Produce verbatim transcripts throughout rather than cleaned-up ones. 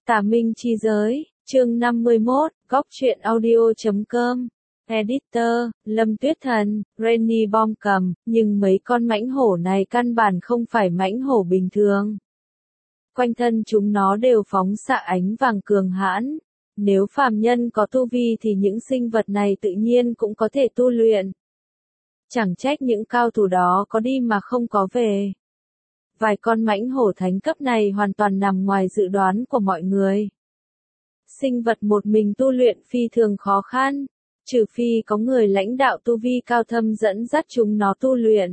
Tà Minh Chi Giới, chương năm mươi mốt, góc truyện audio chấm com. Editor, Lâm Tuyết Thần, Rainy Bom cầm, nhưng mấy con mãnh hổ này căn bản không phải mãnh hổ bình thường. Quanh thân chúng nó đều phóng xạ ánh vàng cường hãn. Nếu phàm nhân có tu vi thì những sinh vật này tự nhiên cũng có thể tu luyện. Chẳng trách những cao thủ đó có đi mà không có về. Vài con mãnh hổ thánh cấp này hoàn toàn nằm ngoài dự đoán của mọi người. Sinh vật một mình tu luyện phi thường khó khăn, trừ phi có người lãnh đạo tu vi cao thâm dẫn dắt chúng nó tu luyện.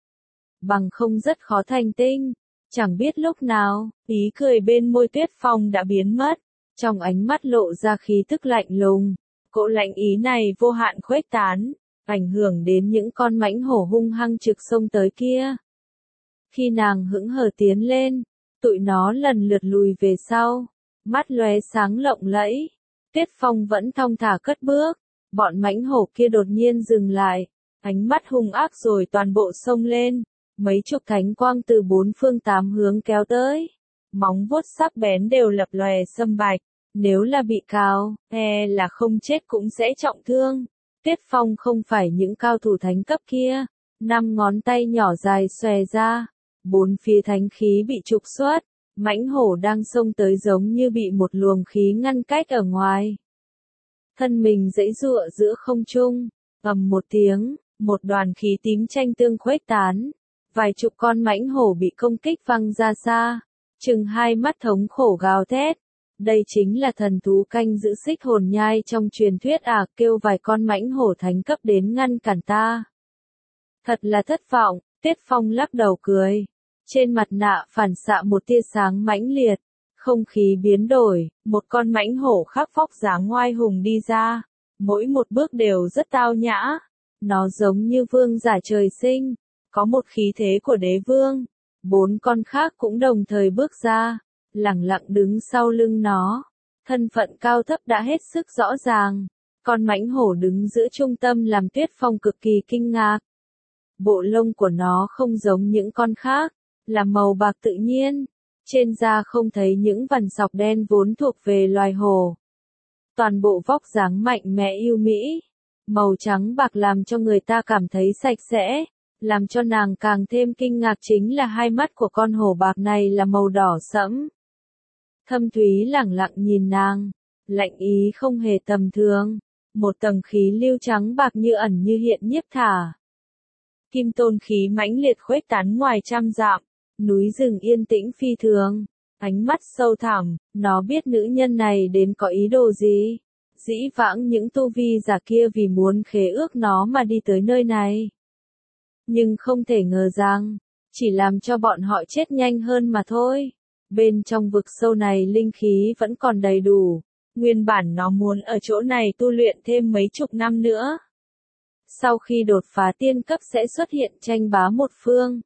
Bằng không rất khó thành tinh. Chẳng biết lúc nào, ý cười bên môi Tuyết Phong đã biến mất, trong ánh mắt lộ ra khí tức lạnh lùng. Cỗ lạnh ý này vô hạn khuếch tán, ảnh hưởng đến những con mãnh hổ hung hăng trực xông tới kia. Khi nàng hững hờ tiến lên, tụi nó lần lượt lùi về sau, mắt lóe sáng lộng lẫy. Tuyết Phong vẫn thong thả cất bước, bọn mãnh hổ kia đột nhiên dừng lại, ánh mắt hung ác rồi toàn bộ xông lên, mấy chục thánh quang từ bốn phương tám hướng kéo tới, móng vuốt sắc bén đều lập lòe sâm bạch, nếu là bị cào, e là không chết cũng sẽ trọng thương. Tuyết Phong không phải những cao thủ thánh cấp kia, năm ngón tay nhỏ dài xòe ra, bốn phía thánh khí bị trục xuất, mãnh hổ đang xông tới giống như bị một luồng khí ngăn cách ở ngoài. Thân mình giãy giụa giữa không trung, ầm một tiếng, một đoàn khí tím chanh tương khuếch tán, vài chục con mãnh hổ bị công kích văng ra xa, chừng hai mắt thống khổ gào thét. Đây chính là thần thú canh giữ xích hồn nhai trong truyền thuyết à, kêu vài con mãnh hổ thánh cấp đến ngăn cản ta. Thật là thất vọng, Tuyết Phong lắc đầu cười. Trên mặt nạ phản xạ một tia sáng mãnh liệt, không khí biến đổi, một con mãnh hổ khắc vóc dáng ngoai hùng đi ra, mỗi một bước đều rất tao nhã, nó giống như vương giả trời sinh, có một khí thế của đế vương. Bốn con khác cũng đồng thời bước ra, lẳng lặng đứng sau lưng nó, thân phận cao thấp đã hết sức rõ ràng. Con mãnh hổ đứng giữa trung tâm làm Tuyết Phong cực kỳ kinh ngạc. Bộ lông của nó không giống những con khác, là màu bạc tự nhiên, trên da không thấy những vằn sọc đen vốn thuộc về loài hổ. Toàn bộ vóc dáng mạnh mẽ yêu mỹ, màu trắng bạc làm cho người ta cảm thấy sạch sẽ, làm cho nàng càng thêm kinh ngạc chính là hai mắt của con hổ bạc này là màu đỏ sẫm. Thâm thúy lẳng lặng nhìn nàng, lạnh ý không hề tầm thường, một tầng khí lưu trắng bạc như ẩn như hiện nhiếp thả. Kim tôn khí mãnh liệt khuếch tán ngoài trăm dặm, núi rừng yên tĩnh phi thường, ánh mắt sâu thẳm, nó biết nữ nhân này đến có ý đồ gì. Dĩ vãng những tu vi giả kia vì muốn khế ước nó mà đi tới nơi này. Nhưng không thể ngờ rằng, chỉ làm cho bọn họ chết nhanh hơn mà thôi. Bên trong vực sâu này linh khí vẫn còn đầy đủ, nguyên bản nó muốn ở chỗ này tu luyện thêm mấy chục năm nữa. Sau khi đột phá tiên cấp sẽ xuất hiện tranh bá một phương.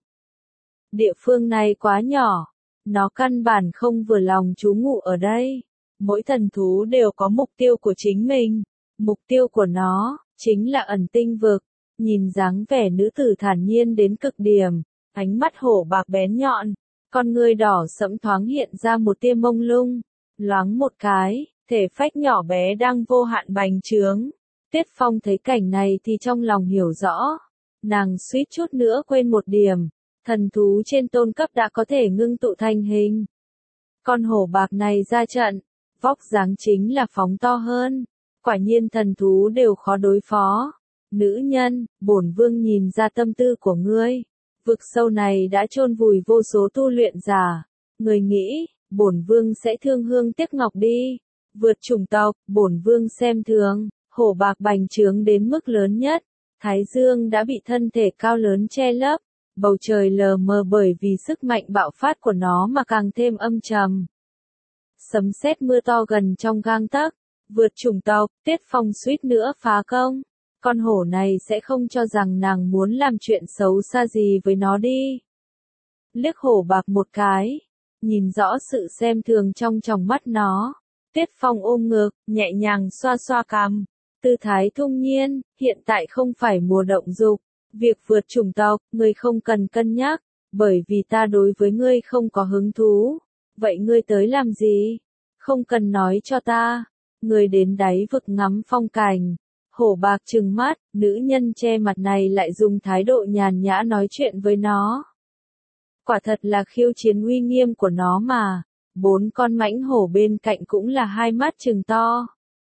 Địa phương này quá nhỏ, nó căn bản không vừa lòng trú ngụ ở đây. Mỗi thần thú đều có mục tiêu của chính mình. Mục tiêu của nó, chính là ẩn tinh vực. Nhìn dáng vẻ nữ tử thản nhiên đến cực điểm, ánh mắt hổ bạc bén nhọn, con người đỏ sẫm thoáng hiện ra một tia mông lung, loáng một cái, thể phách nhỏ bé đang vô hạn bành trướng. Tuyết Phong thấy cảnh này thì trong lòng hiểu rõ, nàng suýt chút nữa quên một điểm, thần thú trên tôn cấp đã có thể ngưng tụ thành hình. Con hổ bạc này ra trận, vóc dáng chính là phóng to hơn, quả nhiên thần thú đều khó đối phó. Nữ nhân, bổn vương nhìn ra tâm tư của ngươi. Vực sâu này đã chôn vùi vô số tu luyện giả. Ngươi nghĩ, bổn vương sẽ thương hương tiếc ngọc đi. Vượt chủng tộc, bổn vương xem thường. Hổ bạc bành trướng đến mức lớn nhất. Thái dương đã bị thân thể cao lớn che lấp. Bầu trời lờ mờ bởi vì sức mạnh bạo phát của nó mà càng thêm âm trầm. Sấm sét mưa to gần trong gang tấc. Vượt chủng tộc, Tuyết Phong suýt nữa phá công. Con hổ này sẽ không cho rằng nàng muốn làm chuyện xấu xa gì với nó đi. Liếc hổ bạc một cái, nhìn rõ sự xem thường trong tròng mắt nó. Tuyết Phong ôm ngực, nhẹ nhàng xoa xoa cằm. Tư thái thung nhiên, hiện tại không phải mùa động dục. Việc vượt chủng tộc, ngươi không cần cân nhắc, bởi vì ta đối với ngươi không có hứng thú. Vậy ngươi tới làm gì? Không cần nói cho ta. Người đến đáy vực ngắm phong cảnh. Hổ bạc trừng mắt, nữ nhân che mặt này lại dùng thái độ nhàn nhã nói chuyện với nó. Quả thật là khiêu chiến uy nghiêm của nó mà. Bốn con mãnh hổ bên cạnh cũng là hai mắt trừng to.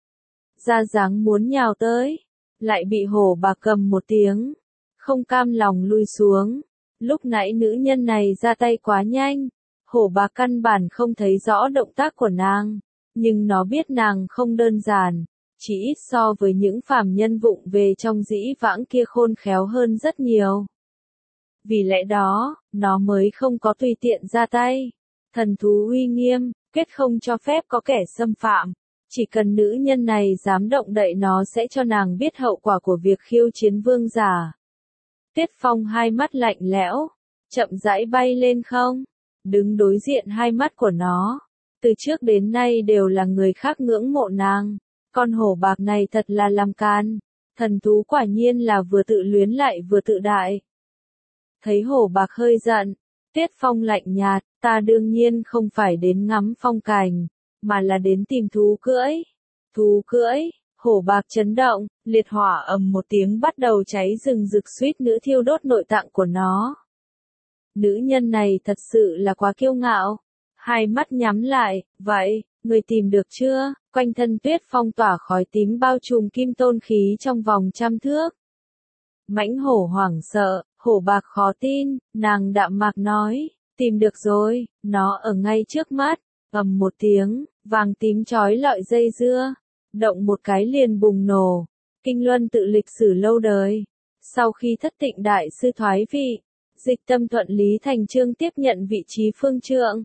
Ra dáng muốn nhào tới. Lại bị hổ bạc cầm một tiếng. Không cam lòng lui xuống. Lúc nãy nữ nhân này ra tay quá nhanh. Hổ bạc căn bản không thấy rõ động tác của nàng. Nhưng nó biết nàng không đơn giản. Chỉ ít so với những phàm nhân vụng về trong dĩ vãng kia khôn khéo hơn rất nhiều. Vì lẽ đó, nó mới không có tùy tiện ra tay. Thần thú uy nghiêm, quyết không cho phép có kẻ xâm phạm. Chỉ cần nữ nhân này dám động đậy nó sẽ cho nàng biết hậu quả của việc khiêu chiến vương giả. Tiết Phong hai mắt lạnh lẽo, chậm rãi bay lên không, đứng đối diện hai mắt của nó. Từ trước đến nay đều là người khác ngưỡng mộ nàng. Con hổ bạc này thật là làm can. Thần thú quả nhiên là vừa tự luyến lại vừa tự đại. Thấy hổ bạc hơi giận, Tiết Phong lạnh nhạt, ta đương nhiên không phải đến ngắm phong cảnh, mà là đến tìm thú cưỡi. Thú cưỡi, hổ bạc chấn động, liệt hỏa ầm một tiếng bắt đầu cháy rừng rực suýt nữa thiêu đốt nội tạng của nó. Nữ nhân này thật sự là quá kiêu ngạo. Hai mắt nhắm lại, vậy, người tìm được chưa? Quanh thân Tuyết Phong tỏa khói tím bao trùm kim tôn khí trong vòng trăm thước. Mãnh hổ hoảng sợ, hổ bạc khó tin, nàng đạm mạc nói, tìm được rồi, nó ở ngay trước mắt, ầm một tiếng, vàng tím chói lọi dây dưa, động một cái liền bùng nổ. Kinh Luân tự lịch sử lâu đời. Sau khi Thất Tịnh đại sư thoái vị, Dịch Tâm thuận lý thành chương tiếp nhận vị trí phương trượng.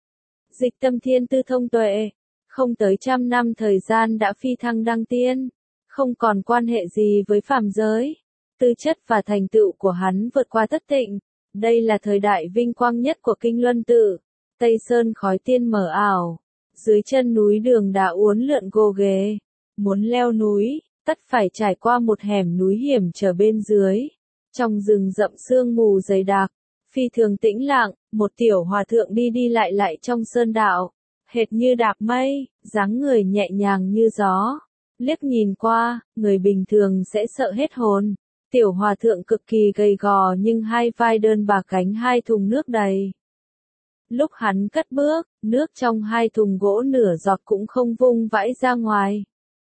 Dịch Tâm thiên tư thông tuệ, không tới trăm năm thời gian đã phi thăng đăng tiên, không còn quan hệ gì với phàm giới. Tư chất và thành tựu của hắn vượt qua Thất Tịnh. Đây là thời đại vinh quang nhất của Kinh Luân tự. Tây Sơn khói tiên mờ ảo, dưới chân núi đường đá uốn lượn gồ ghề. Muốn leo núi, tất phải trải qua một hẻm núi hiểm trở bên dưới. Trong rừng rậm sương mù dày đặc, phi thường tĩnh lặng, một tiểu hòa thượng đi đi lại lại trong sơn đạo, hệt như đạp mây, dáng người nhẹ nhàng như gió. Liếc nhìn qua, người bình thường sẽ sợ hết hồn. Tiểu hòa thượng cực kỳ gầy gò nhưng hai vai đơn bạc gánh hai thùng nước đầy. Lúc hắn cất bước, nước trong hai thùng gỗ nửa giọt cũng không vung vãi ra ngoài.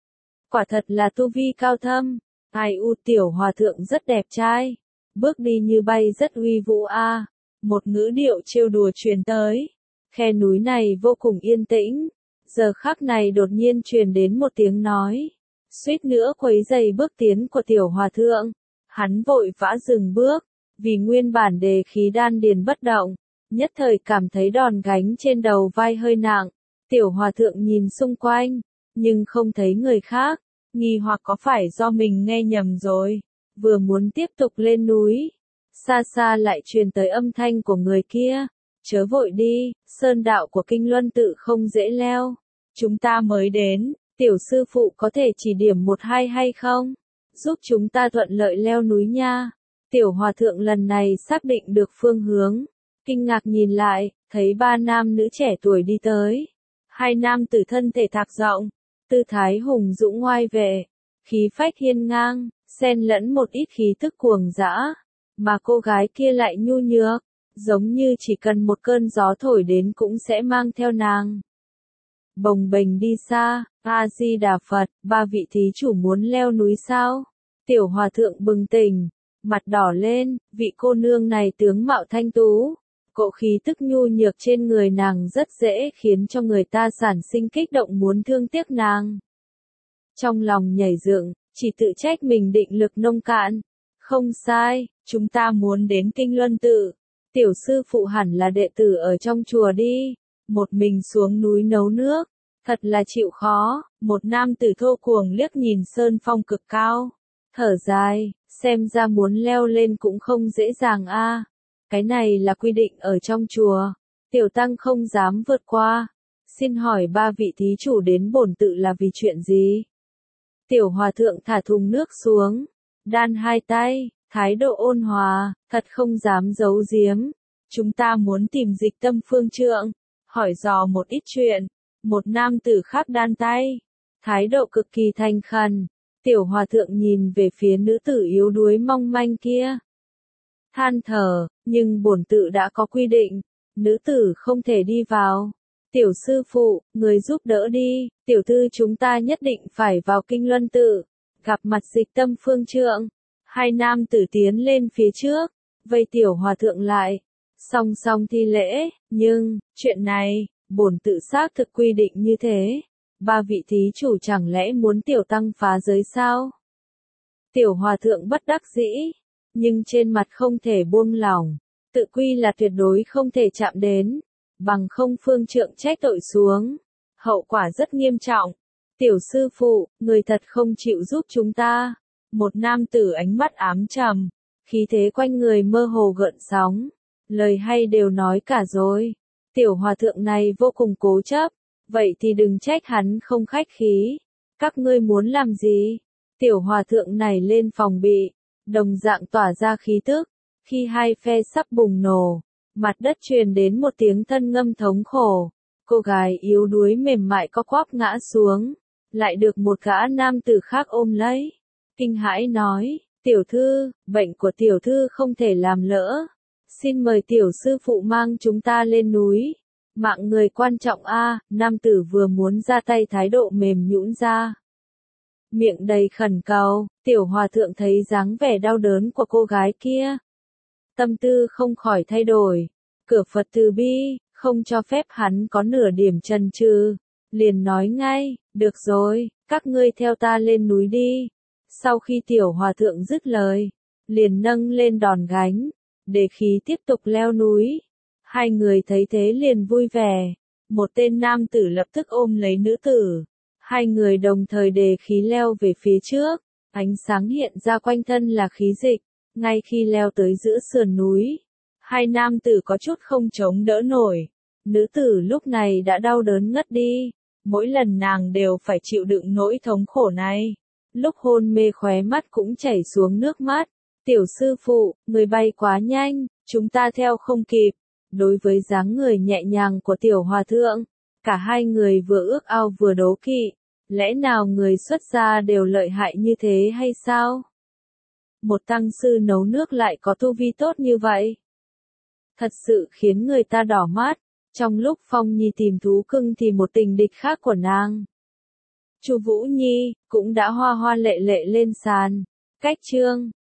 Quả thật là tu vi cao thâm. Ai u tiểu hòa thượng rất đẹp trai. Bước đi như bay rất uy vũ a. À. Một ngữ điệu trêu đùa truyền tới. Khe núi này vô cùng yên tĩnh. Giờ khắc này đột nhiên truyền đến một tiếng nói. Suýt nữa quấy rầy bước tiến của tiểu hòa thượng. Hắn vội vã dừng bước. Vì nguyên bản đề khí đan điền bất động. Nhất thời cảm thấy đòn gánh trên đầu vai hơi nặng. Tiểu hòa thượng nhìn xung quanh. Nhưng không thấy người khác. Nghi hoặc có phải do mình nghe nhầm rồi. Vừa muốn tiếp tục lên núi. Xa xa lại truyền tới âm thanh của người kia. Chớ vội đi, sơn đạo của Kinh Luân tự không dễ leo. Chúng ta mới đến, tiểu sư phụ có thể chỉ điểm một hai hay không? Giúp chúng ta thuận lợi leo núi nha. Tiểu hòa thượng lần này xác định được phương hướng. Kinh ngạc nhìn lại, thấy ba nam nữ trẻ tuổi đi tới. Hai nam tử thân thể thạc rộng, tư thái hùng dũng ngoai vệ, khí phách hiên ngang, xen lẫn một ít khí tức cuồng dã, mà cô gái kia lại nhu nhược, giống như chỉ cần một cơn gió thổi đến cũng sẽ mang theo nàng. Bồng bềnh đi xa, A Di Đà Phật, ba vị thí chủ muốn leo núi sao? Tiểu hòa thượng bừng tỉnh, mặt đỏ lên, vị cô nương này tướng mạo thanh tú. Cỗ khí tức nhu nhược trên người nàng rất dễ khiến cho người ta sản sinh kích động muốn thương tiếc nàng. Trong lòng nhảy dựng, chỉ tự trách mình định lực nông cạn. Không sai, chúng ta muốn đến Kinh Luân tự. Tiểu sư phụ hẳn là đệ tử ở trong chùa đi. Một mình xuống núi nấu nước. Thật là chịu khó. Một nam tử thô cuồng liếc nhìn sơn phong cực cao. Thở dài, xem ra muốn leo lên cũng không dễ dàng a. À. Cái này là quy định ở trong chùa. Tiểu tăng không dám vượt qua. Xin hỏi ba vị thí chủ đến bổn tự là vì chuyện gì? Tiểu hòa thượng thả thùng nước xuống. Đan hai tay, thái độ ôn hòa, thật không dám giấu giếm. Chúng ta muốn tìm Dịch Tâm phương trượng. Hỏi dò một ít chuyện. Một nam tử khác đan tay, thái độ cực kỳ thành khẩn. Tiểu hòa thượng nhìn về phía nữ tử yếu đuối mong manh kia. Than thở, nhưng bổn tự đã có quy định, nữ tử không thể đi vào. Tiểu sư phụ, người giúp đỡ đi, tiểu thư chúng ta nhất định phải vào kinh luân tự. Gặp mặt Dịch Tâm phương trượng, hai nam tử tiến lên phía trước, vây tiểu hòa thượng lại, song song thi lễ, nhưng, chuyện này, bổn tự xác thực quy định như thế. Ba vị thí chủ chẳng lẽ muốn tiểu tăng phá giới sao? Tiểu hòa thượng bất đắc dĩ, nhưng trên mặt không thể buông lỏng, tự quy là tuyệt đối không thể chạm đến, bằng không phương trượng trách tội xuống, hậu quả rất nghiêm trọng. Tiểu sư phụ, người thật không chịu giúp chúng ta. Một nam tử ánh mắt ám trầm, khí thế quanh người mơ hồ gợn sóng, lời hay đều nói cả rồi. Tiểu hòa thượng này vô cùng cố chấp, vậy thì đừng trách hắn không khách khí. Các ngươi muốn làm gì? Tiểu hòa thượng này lên phòng bị, đồng dạng tỏa ra khí tức. Khi hai phe sắp bùng nổ, mặt đất truyền đến một tiếng thân ngâm thống khổ. Cô gái yếu đuối mềm mại co quắp ngã xuống, lại được một gã nam tử khác ôm lấy. Kinh hãi nói, tiểu thư, bệnh của tiểu thư không thể làm lỡ. Xin mời tiểu sư phụ mang chúng ta lên núi. Mạng người quan trọng a. Nam tử vừa muốn ra tay thái độ mềm nhũn ra. Miệng đầy khẩn cầu, tiểu hòa thượng thấy dáng vẻ đau đớn của cô gái kia. Tâm tư không khỏi thay đổi. Cửa Phật từ bi, không cho phép hắn có nửa điểm chần chừ. Liền nói ngay, được rồi, các ngươi theo ta lên núi đi. Sau khi tiểu hòa thượng dứt lời, liền nâng lên đòn gánh, để khí tiếp tục leo núi. Hai người thấy thế liền vui vẻ. Một tên nam tử lập tức ôm lấy nữ tử. Hai người đồng thời đề khí leo về phía trước. Ánh sáng hiện ra quanh thân là khí dịch. Ngay khi leo tới giữa sườn núi, hai nam tử có chút không chống đỡ nổi. Nữ tử lúc này đã đau đớn ngất đi. Mỗi lần nàng đều phải chịu đựng nỗi thống khổ này. Lúc hôn mê khóe mắt cũng chảy xuống nước mắt. Tiểu sư phụ, người bay quá nhanh, chúng ta theo không kịp. Đối với dáng người nhẹ nhàng của tiểu hòa thượng, cả hai người vừa ước ao vừa đố kỵ. Lẽ nào người xuất gia đều lợi hại như thế hay sao? Một tăng sư nấu nước lại có tu vi tốt như vậy. Thật sự khiến người ta đỏ mắt. Trong lúc Phong Nhi tìm thú cưng thì một tình địch khác của nàng, Chu Vũ Nhi, cũng đã hoa hoa lệ lệ lên sàn. Cách chương